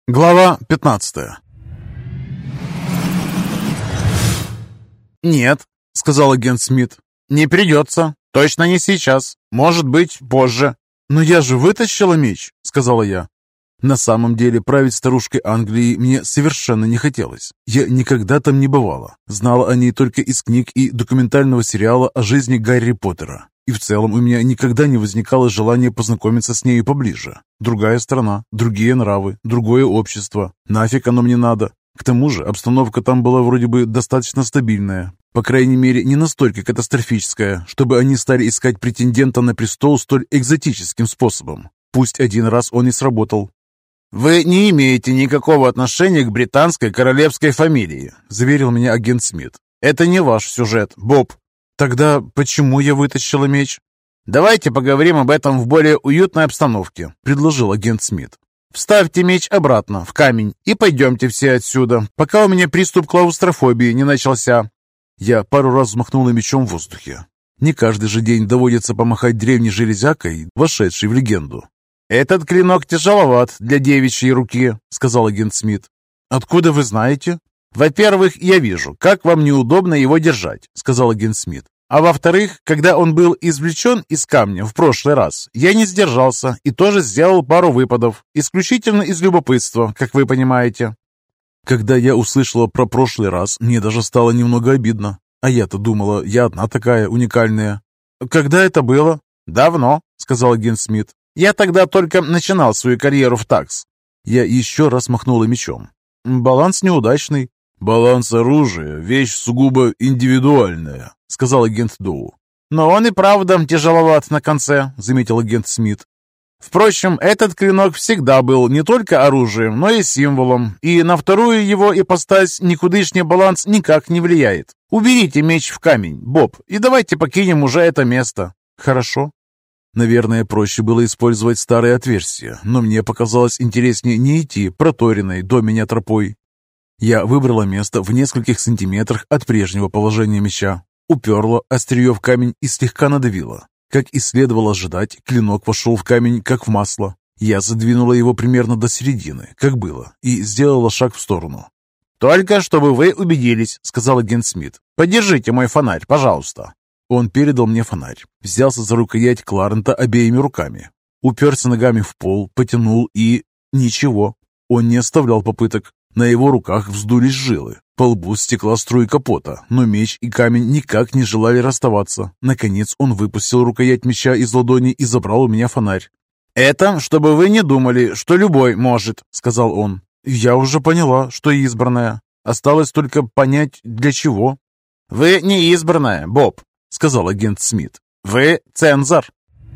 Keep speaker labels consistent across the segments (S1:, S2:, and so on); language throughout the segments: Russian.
S1: Глава 15. «Нет», — сказал агент Смит, — «не придется. Точно не сейчас. Может быть, позже». «Но я же вытащила меч», — сказала я. На самом деле править старушкой Англии мне совершенно не хотелось. Я никогда там не бывала. Знала о ней только из книг и документального сериала о жизни Гарри Поттера. И в целом у меня никогда не возникало желания познакомиться с нею поближе. Другая страна, другие нравы, другое общество. Нафиг оно мне надо? К тому же обстановка там была вроде бы достаточно стабильная. По крайней мере, не настолько катастрофическая, чтобы они стали искать претендента на престол столь экзотическим способом. Пусть один раз он и сработал. «Вы не имеете никакого отношения к британской королевской фамилии», заверил меня агент Смит. «Это не ваш сюжет, Боб». «Тогда почему я вытащила меч?» «Давайте поговорим об этом в более уютной обстановке», — предложил агент Смит. «Вставьте меч обратно в камень и пойдемте все отсюда, пока у меня приступ клаустрофобии не начался». Я пару раз взмахнула мечом в воздухе. Не каждый же день доводится помахать древней железякой, вошедшей в легенду. «Этот клинок тяжеловат для девичьей руки», — сказал агент Смит. «Откуда вы знаете?» «Во-первых, я вижу, как вам неудобно его держать», — сказал агент Смит. «А во-вторых, когда он был извлечен из камня в прошлый раз, я не сдержался и тоже сделал пару выпадов, исключительно из любопытства, как вы понимаете». Когда я услышала про прошлый раз, мне даже стало немного обидно. А я-то думала, я одна такая уникальная. «Когда это было?» «Давно», — сказал агент Смит. «Я тогда только начинал свою карьеру в ТАКС». Я еще раз махнула мечом. «Баланс неудачный». «Баланс оружия – вещь сугубо индивидуальная», – сказал агент Доу. «Но он и правда тяжеловат на конце», – заметил агент Смит. «Впрочем, этот клинок всегда был не только оружием, но и символом, и на вторую его ипостась никудышний баланс никак не влияет. Уберите меч в камень, Боб, и давайте покинем уже это место». «Хорошо». Наверное, проще было использовать старые отверстия, но мне показалось интереснее не идти проторенной до меня тропой. Я выбрала место в нескольких сантиметрах от прежнего положения меча, уперла острие в камень и слегка надавила. Как и следовало ожидать, клинок вошел в камень, как в масло. Я задвинула его примерно до середины, как было, и сделала шаг в сторону. «Только чтобы вы убедились», — сказал агент Смит. «Подержите мой фонарь, пожалуйста». Он передал мне фонарь, взялся за рукоять Кларента обеими руками, уперся ногами в пол, потянул и... Ничего, он не оставлял попыток. На его руках вздулись жилы, по лбу стекла струйка пота, но меч и камень никак не желали расставаться. Наконец он выпустил рукоять меча из ладони и забрал у меня фонарь. «Это, чтобы вы не думали, что любой может», — сказал он. «Я уже поняла, что избранная. Осталось только понять, для чего». «Вы не избранная, Боб», — сказал агент Смит. «Вы цензор».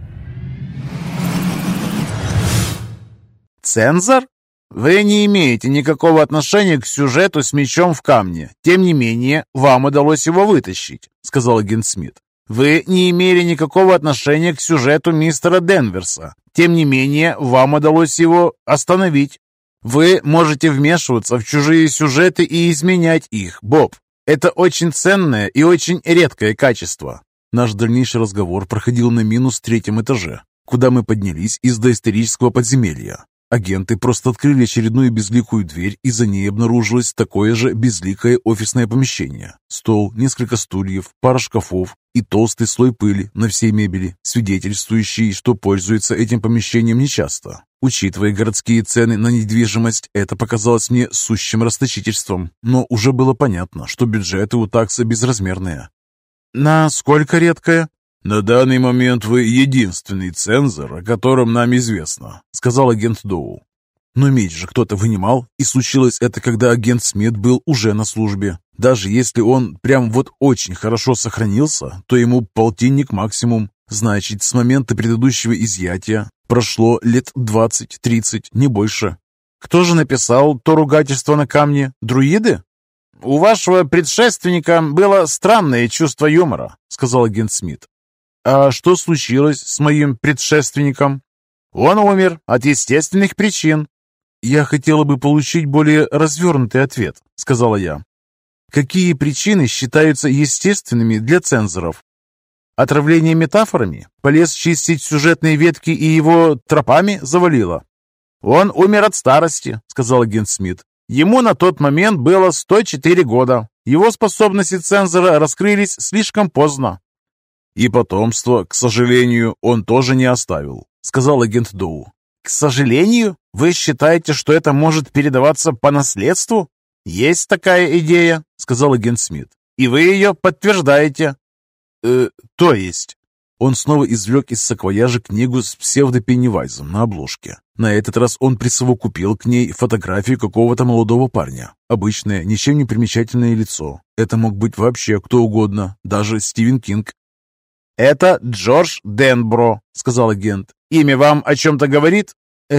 S1: «Цензор? Вы не имеете никакого отношения к сюжету с мечом в камне. Тем не менее, вам удалось его вытащить», — сказал агент Смит. «Вы не имели никакого отношения к сюжету мистера Денверса. Тем не менее, вам удалось его остановить. Вы можете вмешиваться в чужие сюжеты и изменять их, Боб. Это очень ценное и очень редкое качество». Наш дальнейший разговор проходил на минус 3-м этаже, куда мы поднялись из доисторического подземелья. Агенты просто открыли очередную безликую дверь, и за ней обнаружилось такое же безликое офисное помещение. Стол, несколько стульев, пара шкафов и толстый слой пыли на всей мебели, свидетельствующий, что пользуются этим помещением нечасто. Учитывая городские цены на недвижимость, это показалось мне сущим расточительством, но уже было понятно, что бюджеты у такса безразмерные. «Насколько редкое?» «На данный момент вы единственный цензор, о котором нам известно», — сказал агент Доу. Но меч же кто-то вынимал, и случилось это, когда агент Смит был уже на службе. Даже если он прям вот очень хорошо сохранился, то ему полтинник максимум. Значит, с момента предыдущего изъятия прошло лет 20-30, не больше. Кто же написал то ругательство на камне? Друиды? «У вашего предшественника было странное чувство юмора», — сказал агент Смит. «А что случилось с моим предшественником?» «Он умер от естественных причин». «Я хотела бы получить более развернутый ответ», — сказала я. «Какие причины считаются естественными для цензоров?» «Отравление метафорами? Полез чистить сюжетные ветки и его тропами завалило?» «Он умер от старости», — сказал агент Смит. «Ему на тот момент было 104 года. Его способности цензора раскрылись слишком поздно». «И потомство, к сожалению, он тоже не оставил», — сказал агент Доу. «К сожалению? Вы считаете, что это может передаваться по наследству?» «Есть такая идея», — сказал агент Смит. «И вы ее подтверждаете». То есть?» Он снова извлек из саквояжа книгу с псевдо-Пеннивайзом на обложке. На этот раз он присовокупил к ней фотографию какого-то молодого парня. Обычное, ничем не примечательное лицо. Это мог быть вообще кто угодно, даже Стивен Кинг. «Это Джордж Денбро», — сказал агент. «Имя вам о чем-то говорит?»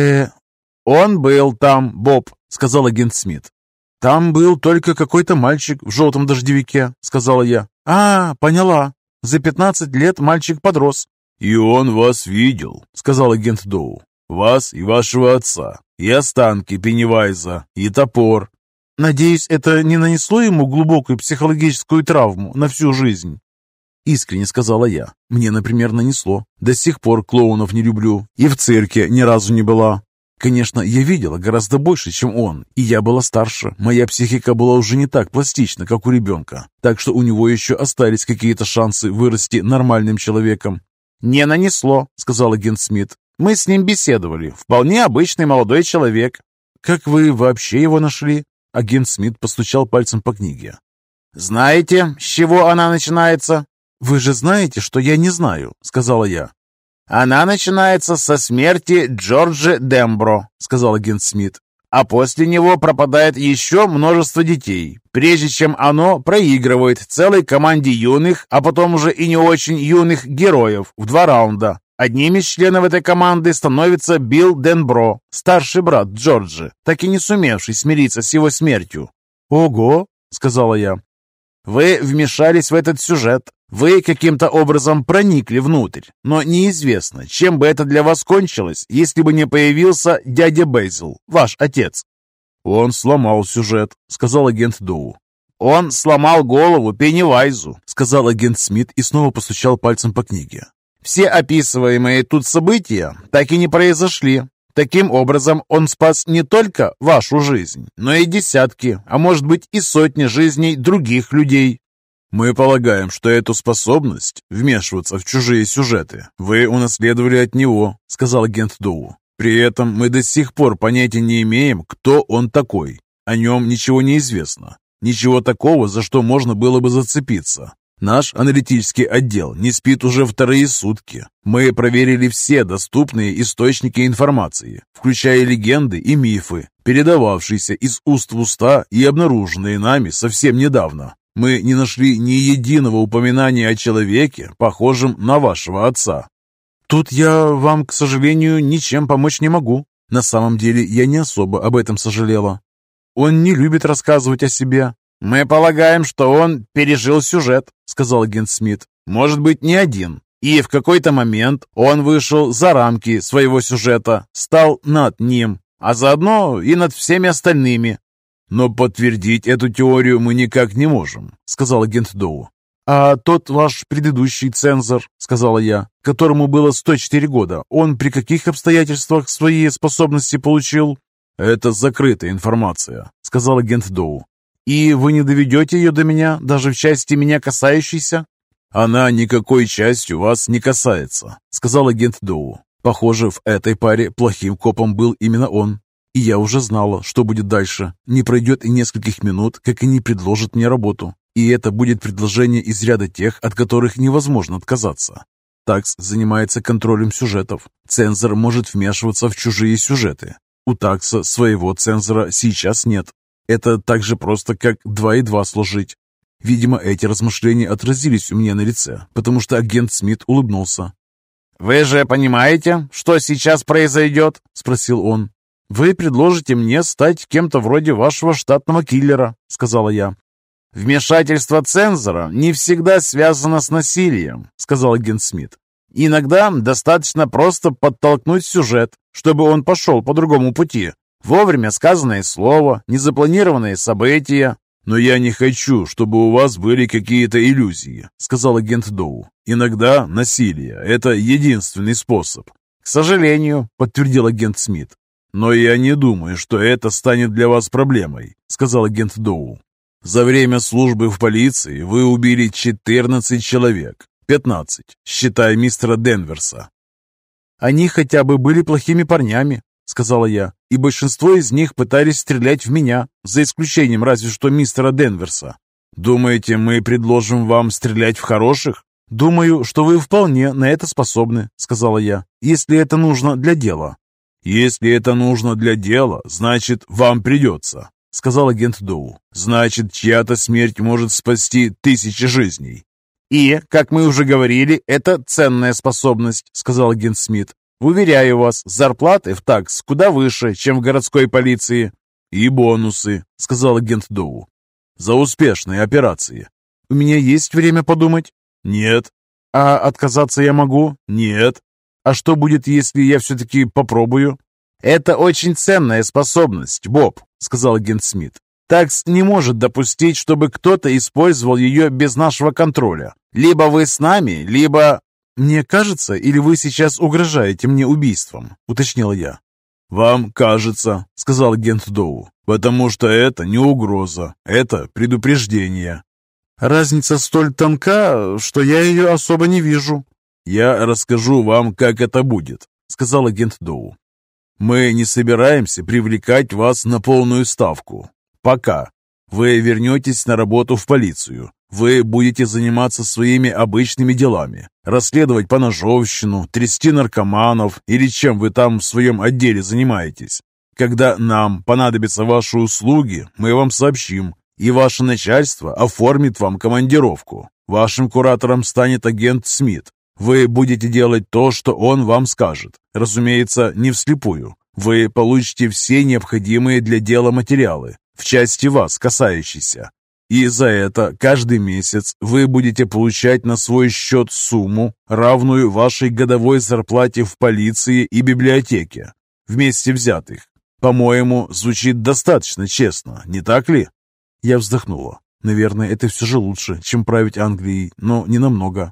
S1: «Он был там, Боб», — сказал агент Смит. «Там был только какой-то мальчик в желтом дождевике», — сказала я. Поняла. За 15 лет мальчик подрос». «И он вас видел», — сказал агент Доу. «Вас и вашего отца, и останки Пеннивайза, и топор». «Надеюсь, это не нанесло ему глубокую психологическую травму на всю жизнь?» Искренне сказала я. «Мне, например, нанесло. До сих пор клоунов не люблю. И в цирке ни разу не была. Конечно, я видела гораздо больше, чем он, и я была старше. Моя психика была уже не так пластична, как у ребенка, так что у него еще остались какие-то шансы вырасти нормальным человеком». «Не нанесло», — сказал агент Смит. «Мы с ним беседовали. Вполне обычный молодой человек». «Как вы вообще его нашли?» Агент Смит постучал пальцем по книге. «Знаете, с чего она начинается?» «Вы же знаете, что я не знаю», — сказала я. «Она начинается со смерти Джорджа Денбро», — сказал агент Смит. «А после него пропадает еще множество детей, прежде чем оно проигрывает целой команде юных, а потом уже и не очень юных героев в 2 раунда. Одним из членов этой команды становится Билл Денбро, старший брат Джорджа, так и не сумевший смириться с его смертью». «Ого», — сказала я. «Вы вмешались в этот сюжет. Вы каким-то образом проникли внутрь, но неизвестно, чем бы это для вас кончилось, если бы не появился дядя Бейзил, ваш отец». «Он сломал сюжет», — сказал агент Доу. «Он сломал голову Пеннивайзу», — сказал агент Смит и снова постучал пальцем по книге. «Все описываемые тут события так и не произошли. Таким образом, он спас не только вашу жизнь, но и десятки, а может быть и сотни жизней других людей». «Мы полагаем, что эту способность вмешиваться в чужие сюжеты вы унаследовали от него», — сказал агент Доу. «При этом мы до сих пор понятия не имеем, кто он такой. О нем ничего не известно. Ничего такого, за что можно было бы зацепиться. Наш аналитический отдел не спит уже 2 сутки. Мы проверили все доступные источники информации, включая легенды и мифы, передававшиеся из уст в уста и обнаруженные нами совсем недавно. Мы не нашли ни единого упоминания о человеке, похожем на вашего отца». «Тут я вам, к сожалению, ничем помочь не могу. На самом деле я не особо об этом сожалела. Он не любит рассказывать о себе». «Мы полагаем, что он пережил сюжет», — сказал агент Смит. «Может быть, не один. И в какой-то момент он вышел за рамки своего сюжета, стал над ним, а заодно и над всеми остальными». «Но подтвердить эту теорию мы никак не можем», — сказал агент Доу. «А тот ваш предыдущий цензор, — сказала я, — которому было 104 года, он при каких обстоятельствах свои способности получил?» «Это закрытая информация», — сказал агент Доу. «И вы не доведете ее до меня, даже в части меня касающейся?» «Она никакой частью вас не касается», — сказал агент Доу. Похоже, в этой паре плохим копом был именно он. И я уже знала, что будет дальше. Не пройдет и нескольких минут, как они предложат мне работу. И это будет предложение из ряда тех, от которых невозможно отказаться. Такс занимается контролем сюжетов. Цензор может вмешиваться в чужие сюжеты. У Такса своего цензора сейчас нет. Это так же просто, как 2 и 2 сложить. Видимо, эти размышления отразились у меня на лице, потому что агент Смит улыбнулся. «Вы же понимаете, что сейчас произойдет?» – спросил он. «Вы предложите мне стать кем-то вроде вашего штатного киллера», — сказала я. «Вмешательство цензора не всегда связано с насилием», — сказал агент Смит. «Иногда достаточно просто подтолкнуть сюжет, чтобы он пошел по другому пути. Вовремя сказанное слово, незапланированные события». «Но я не хочу, чтобы у вас были какие-то иллюзии», — сказал агент Доу. «Иногда насилие — это единственный способ». «К сожалению», — подтвердил агент Смит. но я не думаю, что это станет для вас проблемой», — сказал агент Доу. «За время службы в полиции вы убили 14 человек. 15, считая мистера Денверса». «Они хотя бы были плохими парнями», — сказала я, «и большинство из них пытались стрелять в меня, за исключением разве что мистера Денверса». «Думаете, мы предложим вам стрелять в хороших?» «Думаю, что вы вполне на это способны», — сказала я, «если это нужно для дела». «Если это нужно для дела, значит, вам придется», — сказал агент Доу. «Значит, чья-то смерть может спасти тысячи жизней». «И, как мы уже говорили, это ценная способность», — сказал агент Смит. «Уверяю вас, зарплаты в ТАКС куда выше, чем в городской полиции». «И бонусы», — сказал агент Доу, — «за успешные операции». «У меня есть время подумать?» «Нет». «А отказаться я могу?» «Нет». «А что будет, если я все-таки попробую?» «Это очень ценная способность, Боб», — сказал агент Смит. «ТАКС не может допустить, чтобы кто-то использовал ее без нашего контроля. Либо вы с нами, либо...» «Мне кажется, или вы сейчас угрожаете мне убийством?» — уточнил я. «Вам кажется», — сказал агент Доу, — «потому что это не угроза, это предупреждение». «Разница столь тонка, что я ее особо не вижу». «Я расскажу вам, как это будет», — сказал агент Доу. «Мы не собираемся привлекать вас на полную ставку. Пока. Вы вернетесь на работу в полицию. Вы будете заниматься своими обычными делами, расследовать поножовщину, трясти наркоманов или чем вы там в своем отделе занимаетесь. Когда нам понадобятся ваши услуги, мы вам сообщим, и ваше начальство оформит вам командировку. Вашим куратором станет агент Смит. Вы будете делать то, что он вам скажет. Разумеется, не вслепую. Вы получите все необходимые для дела материалы, в части вас касающиеся. И за это каждый месяц вы будете получать на свой счет сумму, равную вашей годовой зарплате в полиции и библиотеке, вместе взятых. По-моему, звучит достаточно честно, не так ли?» Я вздохнула. Наверное, это все же лучше, чем править Англией, но не намного.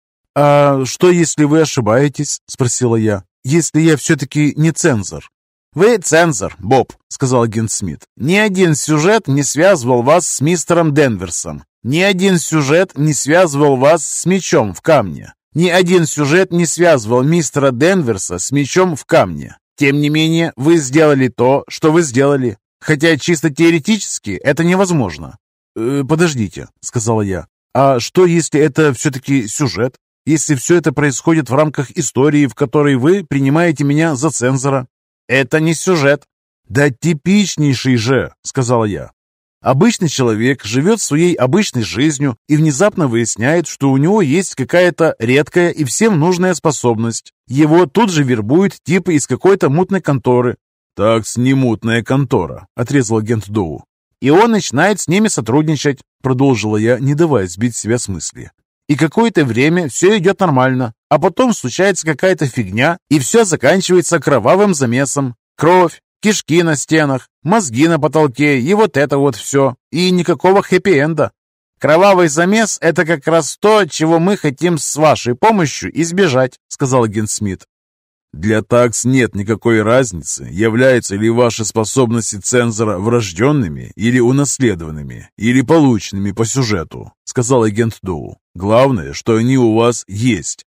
S1: «А что, если вы ошибаетесь?» – спросила я. «Если я все-таки не цензор?» «Вы цензор, Боб», — сказал агент Смит. «Ни один сюжет не связывал вас с мистером Денверсом. Ни один сюжет не связывал вас с мечом в камне. Ни один сюжет не связывал мистера Денверса с мечом в камне. Тем не менее, вы сделали то, что вы сделали. Хотя чисто теоретически это невозможно». «Подождите», — сказала я. «А что, если это все-таки сюжет? Если все это происходит в рамках истории, в которой вы принимаете меня за цензора?» «Это не сюжет». «Да типичнейший же», — сказала я. «Обычный человек живет своей обычной жизнью и внезапно выясняет, что у него есть какая-то редкая и всем нужная способность. Его тут же вербуют типы из какой-то мутной конторы». «Так-с, не мутная контора», — отрезал агент Доу. «И он начинает с ними сотрудничать», — продолжила я, не давая сбить себя с мысли. «И какое-то время все идет нормально, а потом случается какая-то фигня, и все заканчивается кровавым замесом. Кровь, кишки на стенах, мозги на потолке и вот это вот все. И никакого хэппи-энда. Кровавый замес — это как раз то, чего мы хотим с вашей помощью избежать», — сказал агент Смит. «Для ТАКС нет никакой разницы, являются ли ваши способности цензора врожденными или унаследованными, или полученными по сюжету», — сказал агент Доу. «Главное, что они у вас есть».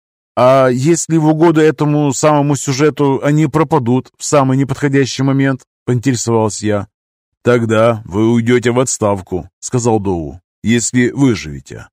S1: «А если в угоду этому самому сюжету они пропадут в самый неподходящий момент?» — поинтересовался я. «Тогда вы уйдете в отставку», — сказал Доу, — «если выживете».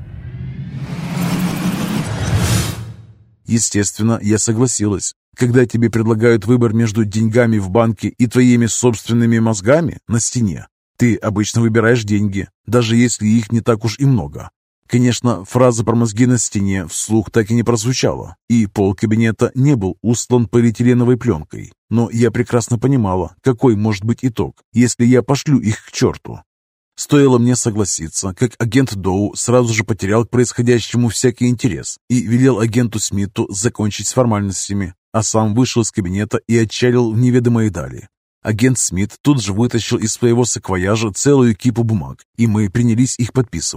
S1: Естественно, я согласилась. Когда тебе предлагают выбор между деньгами в банке и твоими собственными мозгами на стене, ты обычно выбираешь деньги, даже если их не так уж и много. Конечно, фраза про мозги на стене вслух так и не прозвучала, и пол кабинета не был устлан полиэтиленовой пленкой. Но я прекрасно понимала, какой может быть итог, если я пошлю их к черту. Стоило мне согласиться, как агент Доу сразу же потерял к происходящему всякий интерес и велел агенту Смиту закончить с формальностями, а сам вышел из кабинета и отчалил в неведомые дали. Агент Смит тут же вытащил из своего саквояжа целую кипу бумаг, и мы принялись их подписывать.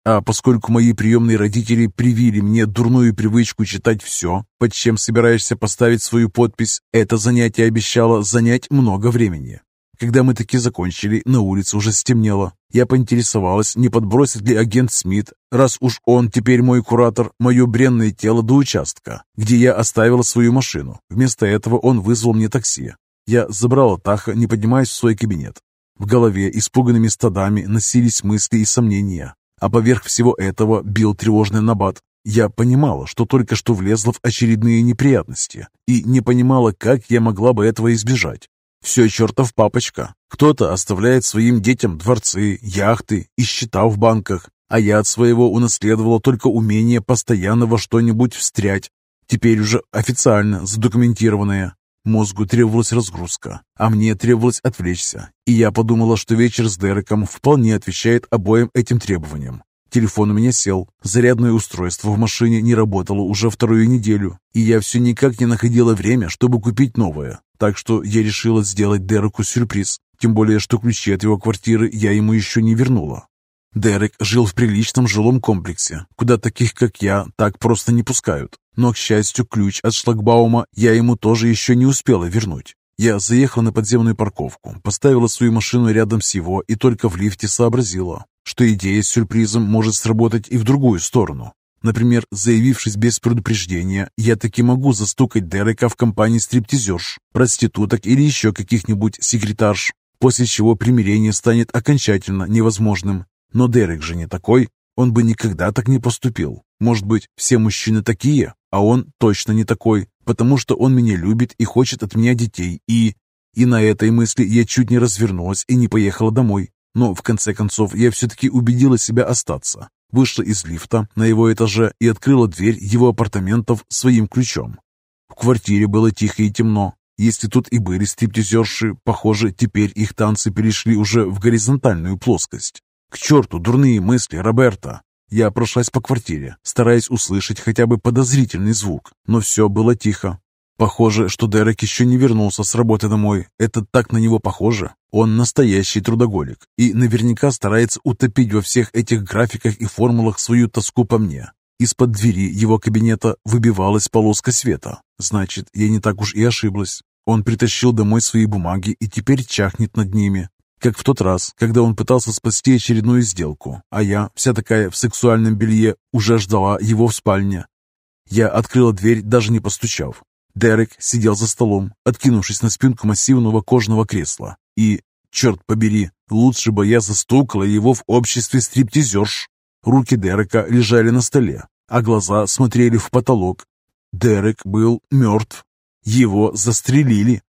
S1: А поскольку мои приемные родители привили мне дурную привычку читать все, под чем собираешься поставить свою подпись, это занятие обещало занять много времени. Когда мы таки закончили, на улице уже стемнело. Я поинтересовалась, не подбросит ли агент Смит, раз уж он теперь мой куратор, мое бренное тело до участка, где я оставила свою машину. Вместо этого он вызвал мне такси. Я забрала Таха, не поднимаясь в свой кабинет. В голове испуганными стадами носились мысли и сомнения. А поверх всего этого бил тревожный набат. Я понимала, что только что влезла в очередные неприятности, и не понимала, как я могла бы этого избежать. Все чертов папочка. Кто-то оставляет своим детям дворцы, яхты и счета в банках, а я от своего унаследовала только умение постоянно во что-нибудь встрять, теперь уже официально задокументированное. Мозгу требовалась разгрузка, а мне требовалось отвлечься, и я подумала, что вечер с Дереком вполне отвечает обоим этим требованиям. Телефон у меня сел, зарядное устройство в машине не работало уже 2-ю неделю, и я все никак не находила время, чтобы купить новое, так что я решила сделать Дереку сюрприз, тем более, что ключи от его квартиры я ему еще не вернула. Дерек жил в приличном жилом комплексе, куда таких, как я, так просто не пускают. Но, к счастью, ключ от шлагбаума я ему тоже еще не успела вернуть. Я заехала на подземную парковку, поставила свою машину рядом с его и только в лифте сообразила, что идея с сюрпризом может сработать и в другую сторону. Например, заявившись без предупреждения, я таки могу застукать Дерека в компании стриптизерш, проституток или еще каких-нибудь секретарш, после чего примирение станет окончательно невозможным. Но Дерек же не такой, он бы никогда так не поступил. Может быть, все мужчины такие, а он точно не такой, потому что он меня любит и хочет от меня детей, и на этой мысли я чуть не развернулась и не поехала домой. Но в конце концов я все-таки убедила себя остаться. Вышла из лифта на его этаже и открыла дверь его апартаментов своим ключом. В квартире было тихо и темно. Если тут и были стриптизерши, похоже, теперь их танцы перешли уже в горизонтальную плоскость. К черту дурные мысли, Роберта! Я прошлась по квартире, стараясь услышать хотя бы подозрительный звук, но все было тихо. Похоже, что Дерек еще не вернулся с работы домой. Это так на него похоже. Он настоящий трудоголик и наверняка старается утопить во всех этих графиках и формулах свою тоску по мне. Из-под двери его кабинета выбивалась полоска света. Значит, я не так уж и ошиблась. Он притащил домой свои бумаги и теперь чахнет над ними. Как в тот раз, когда он пытался спасти очередную сделку, а я, вся такая в сексуальном белье, уже ждала его в спальне. Я открыла дверь, даже не постучав. Дерек сидел за столом, откинувшись на спинку массивного кожаного кресла. И, черт побери, лучше бы я застукала его в обществе стриптизерш. Руки Дерека лежали на столе, а глаза смотрели в потолок. Дерек был мертв. Его застрелили.